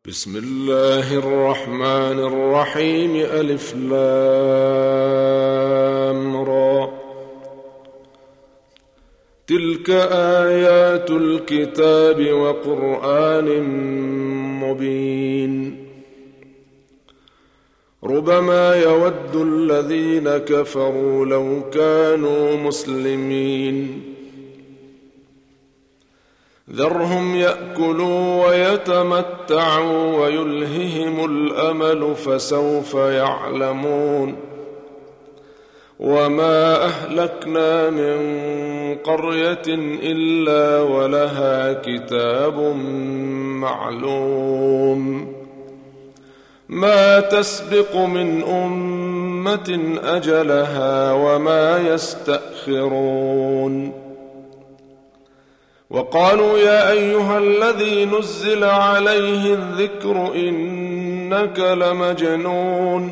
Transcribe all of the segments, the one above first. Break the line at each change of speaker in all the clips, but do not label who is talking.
بسم الله الرحمن الرحيم. ألف لام را. تلك آيات الكتاب وقرآن مبين. ربما يود الذين كفروا لو كانوا مسلمين. ذرهم يأكلوا ويتمتعوا ويلههم الأمل فسوف يعلمون. وما أهلكنا من قرية إلا ولها كتاب معلوم. ما تسبق من أمة أجلها وما يستأخرون. وقالوا يا أيها الذي نزل عليه الذكر إنك لمجنون.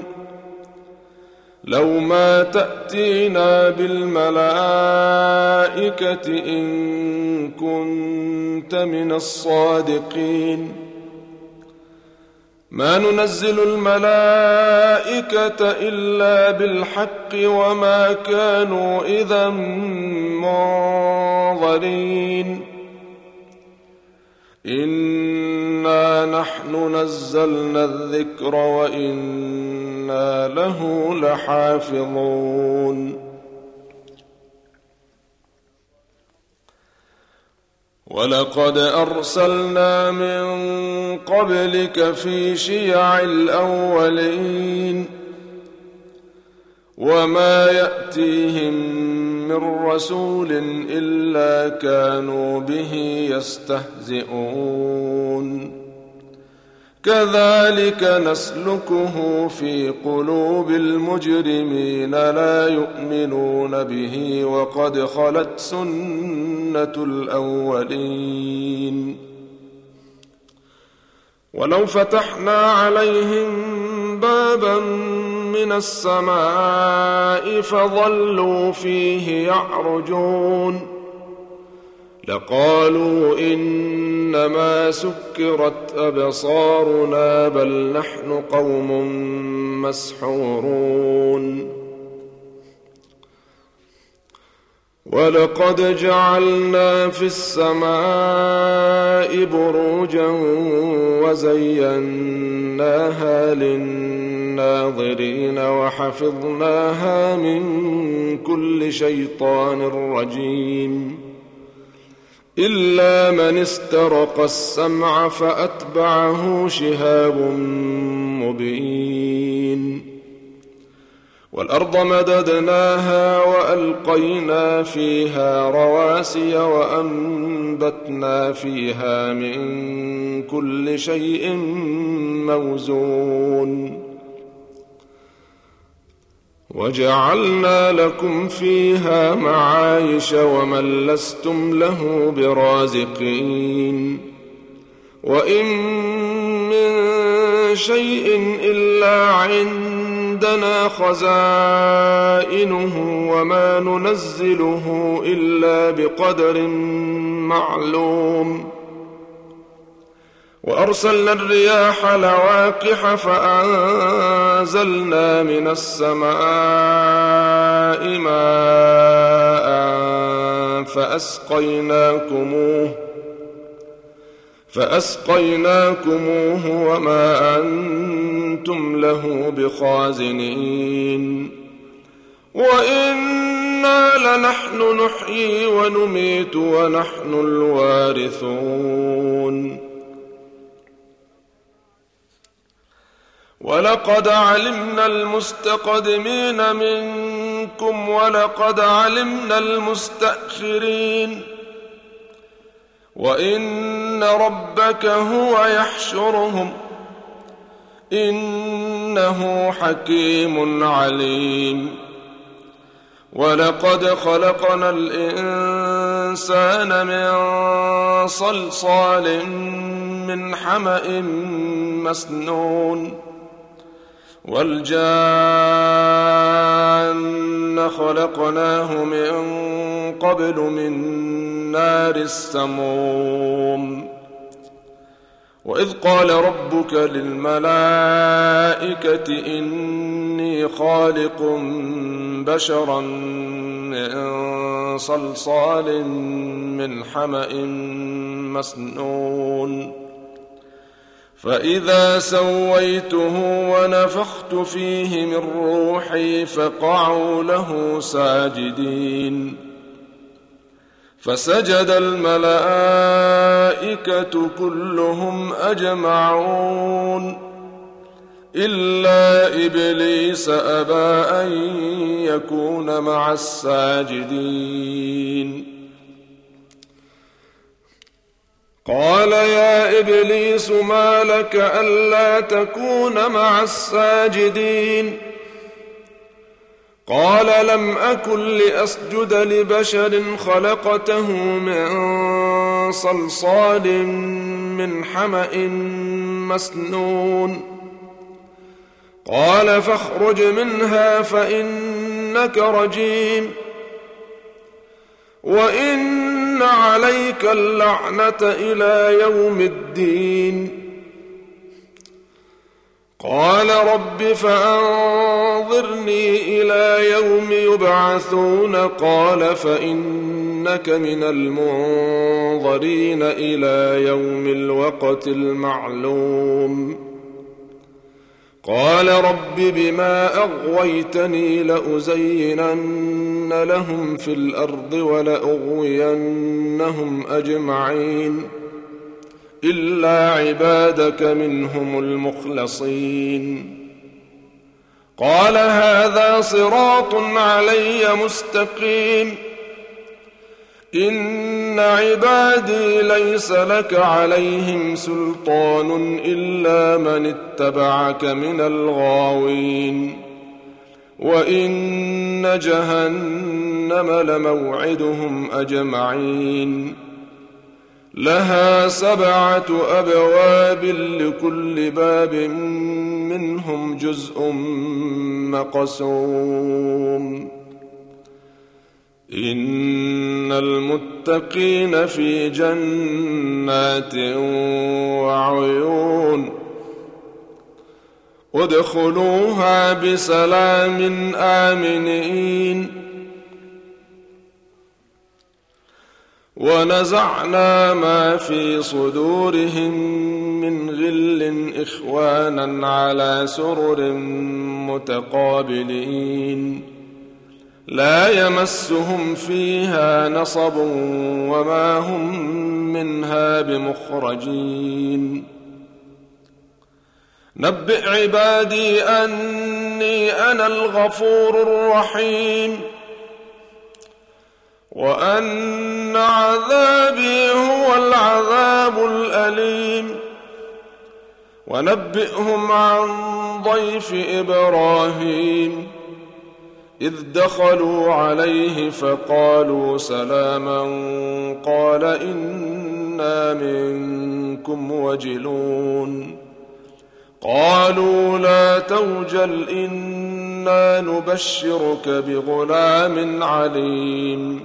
لو ما تأتينا بالملائكة إن كنت من الصادقين. ما ننزل الملائكة إلا بالحق وما كانوا إذا منظرين. إنا نحن نزلنا الذكر وإنا له لحافظون. ولقد أرسلنا من قبلك في شيع الأولين. وما يأتيهم من رسول إلا كانوا به يستهزئون. كذلك نسلكه في قلوب المجرمين لا يؤمنون به وقد خلت سنة الأولين. ولو فتحنا عليهم بابا من السماء فظلوا فيه يعرجون لقالوا إنما سكرت أبصارنا بل نحن قوم مسحورون. ولقد جعلنا في السماء بروجا وزيناها للناظرين وحفظناها من كل شيطان رجيم إلا من استرق السمع فأتبعه شهاب مبين. والأرض مددناها وألقينا فيها رواسي وأنبتنا فيها من كل شيء موزون. وجعلنا لكم فيها معايش ومن لستم له برازقين. وإن من شيء إلا عندنا خزائنه وما ننزله إلا بقدر معلوم. وأرسلنا الرياح لواقح فأنزلنا من السماء ماء فأسقيناكموه وما أنتم له بخازنين. وإنا لنحن نحيي ونميت ونحن الوارثون. ولقد علمنا المستقدمين منكم ولقد علمنا المستأخرين. وإن ربك هو يحشرهم إنه حكيم عليم. ولقد خلقنا الإنسان من صلصال من حمأ مسنون. والجان خلقناه من قبل من نار السموم. وإذ قال ربك للملائكة إني خالق بشرا من صلصال من حمأ مسنون فإذا سويته ونفخت فيه من روحي فقعوا له ساجدين فسجد الملائكة كلهم أجمعون إلا إبليس أبى أن يكون مع الساجدين قال يا إبليس ما لك ألا تكون مع الساجدين قال لم أكن لأسجد لبشر خلقته من صلصال من حمأ مسنون قال فاخرج منها فإنك رجيم وإن عليك اللعنة إلى يوم الدين قال رب فأنظرني إلى يوم يبعثون قال فإنك من المنظرين إلى يوم الوقت المعلوم قال رب بما أغويتني لأزينن لهم في الأرض ولأغوينهم أجمعين إلا عبادك منهم المخلصين قال هذا صراط علي مستقيم إن عبادي ليس لك عليهم سلطان إلا من اتبعك من الغاوين وإن جهنم لموعدهم أجمعين لها 7 أبواب لكل باب منهم جزء مقسوم إن المتقين في جنات وعيون ادخلوها بسلام آمنين ونزعنا ما في صدورهم من غل إخوانا على سرر متقابلين لا يمسهم فيها نصب وما هم منها بمخرجين نبئ عبادي أني أنا الغفور الرحيم وأن عذابي هو العذاب الأليم ونبئهم عن ضيف إبراهيم إذ دخلوا عليه فقالوا سلاما قال إنا منكم وجلون قالوا لا توجل إنا نبشرك بغلام عليم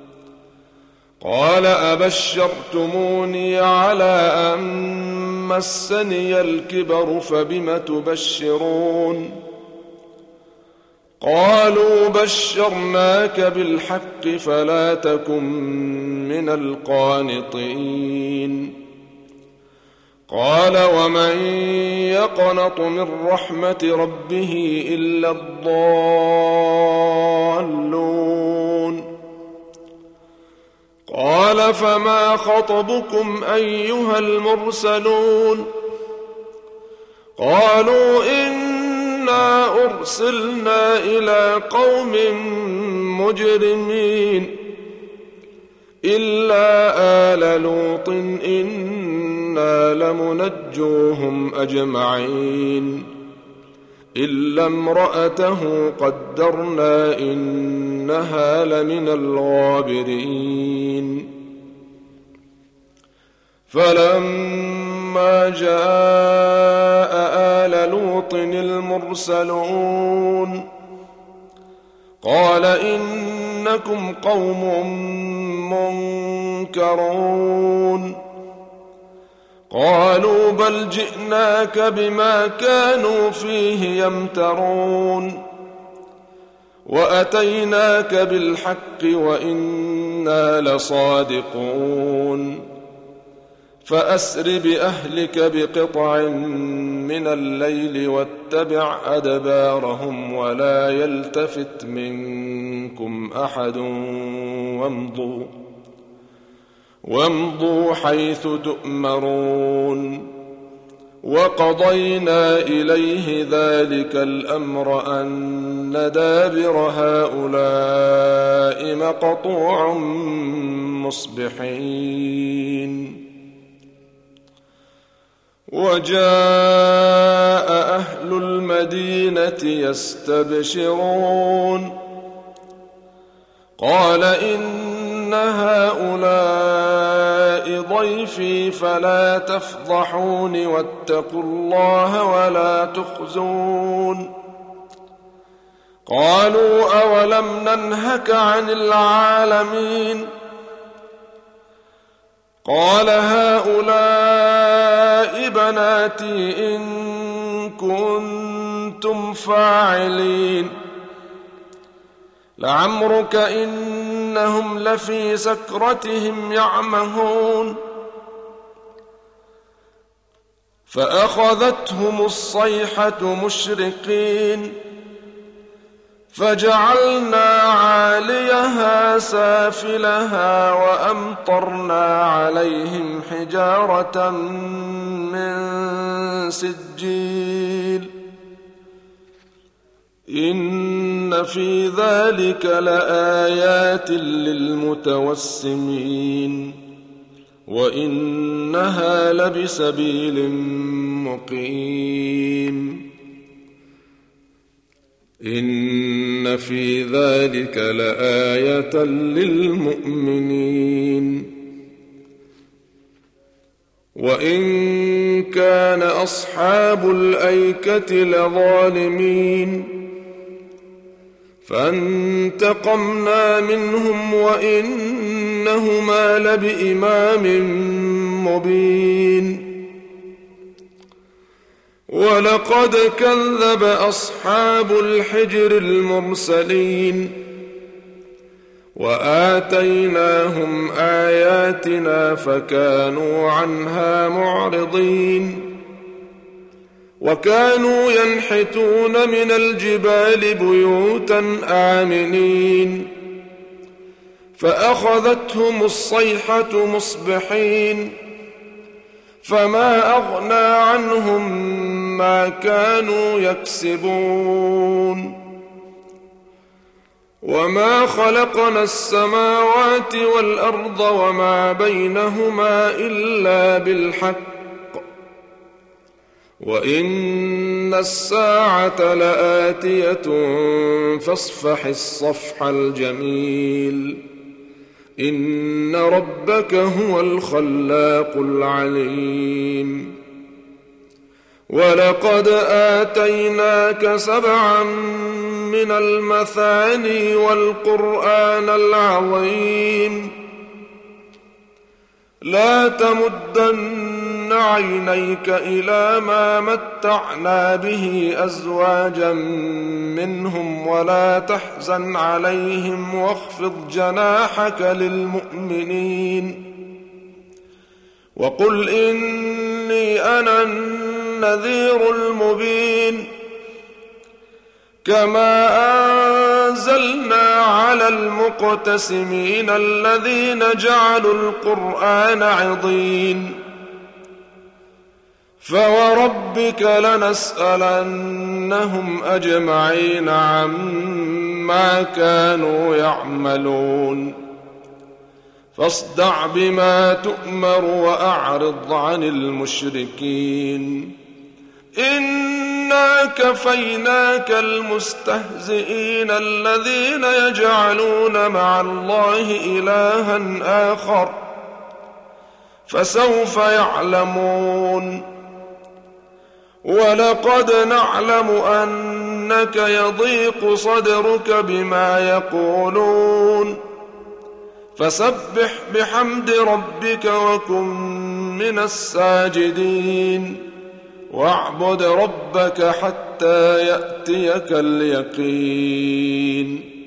قال أبشرتموني على أن مسني الكبر فبم تبشرون قالوا بشرناك بالحق فلا تكن من القانطين قال ومن يقنط من رحمة ربه إلا الضالون قال فما خطبكم أيها المرسلون قالوا إنا أرسلنا إلى قوم مجرمين إلا آل لوط إنا لمنجوهم أجمعين إلا امرأته قدرنا إنها لمن الغابرين فلما جاء آل لوط المرسلون قال إنكم قوم منكرون قالوا بل جئناك بما كانوا فيه يمترون وأتيناك بالحق وإنا لصادقون فأسر بأهلك بقطع من الليل واتبع أدبارهم ولا يلتفت منكم أحد وامضوا حيث تؤمرون وقضينا إليه ذلك الأمر أن دابر هؤلاء مقطوع مصبحين وجاء أهل المدينة يستبشرون قال إن هؤلاء ضيفي فلا تفضحون واتقوا الله ولا تخزون قالوا أولم ننهك عن العالمين قال هؤلاء بناتي إن كنتم فاعلين لعمرك إنهم لفي سكرتهم يعمهون فأخذتهم الصيحة مشرقين فجعلنا عاليها سافلها وأمطرنا عليهم حجارة من سجيل إن في ذلك لآيات للمتوسمين وإنها لبسبيل مقيم إن في ذلك لآية للمؤمنين وإن كان أصحاب الأيكة لظالمين فانتقمنا منهم وإنهما لبإمام مبين ولقد كذب أصحاب الحجر المرسلين وآتيناهم آياتنا فكانوا عنها معرضين وكانوا ينحتون من الجبال بيوتا آمنين فأخذتهم الصيحة مصبحين فما أغنى عنهم ما كانوا يكسبون وما خلقنا السماوات والأرض وما بينهما إلا بالحق وإن الساعة لآتية فاصفح الصفح الجميل إن ربك هو الخلاق العليم ولقد آتيناك 7 من المثاني والقرآن العظيم لا تمدن عينيك إلى ما متعنا به أزواجا منهم ولا تحزن عليهم واخفض جناحك للمؤمنين وقل إني أنا النذير المبين كما أنزلنا على المقتسمين الذين جعلوا القرآن عضين فوربك لنسألنهم أجمعين عما كانوا يعملون فاصدع بما تؤمر وأعرض عن المشركين إنا كفيناك المستهزئين الذين يجعلون مع الله إلها آخر فسوف يعلمون ولقد نعلم أنك يضيق صدرك بما يقولون فسبح بحمد ربك وكن من الساجدين واعبد ربك حتى يأتيك اليقين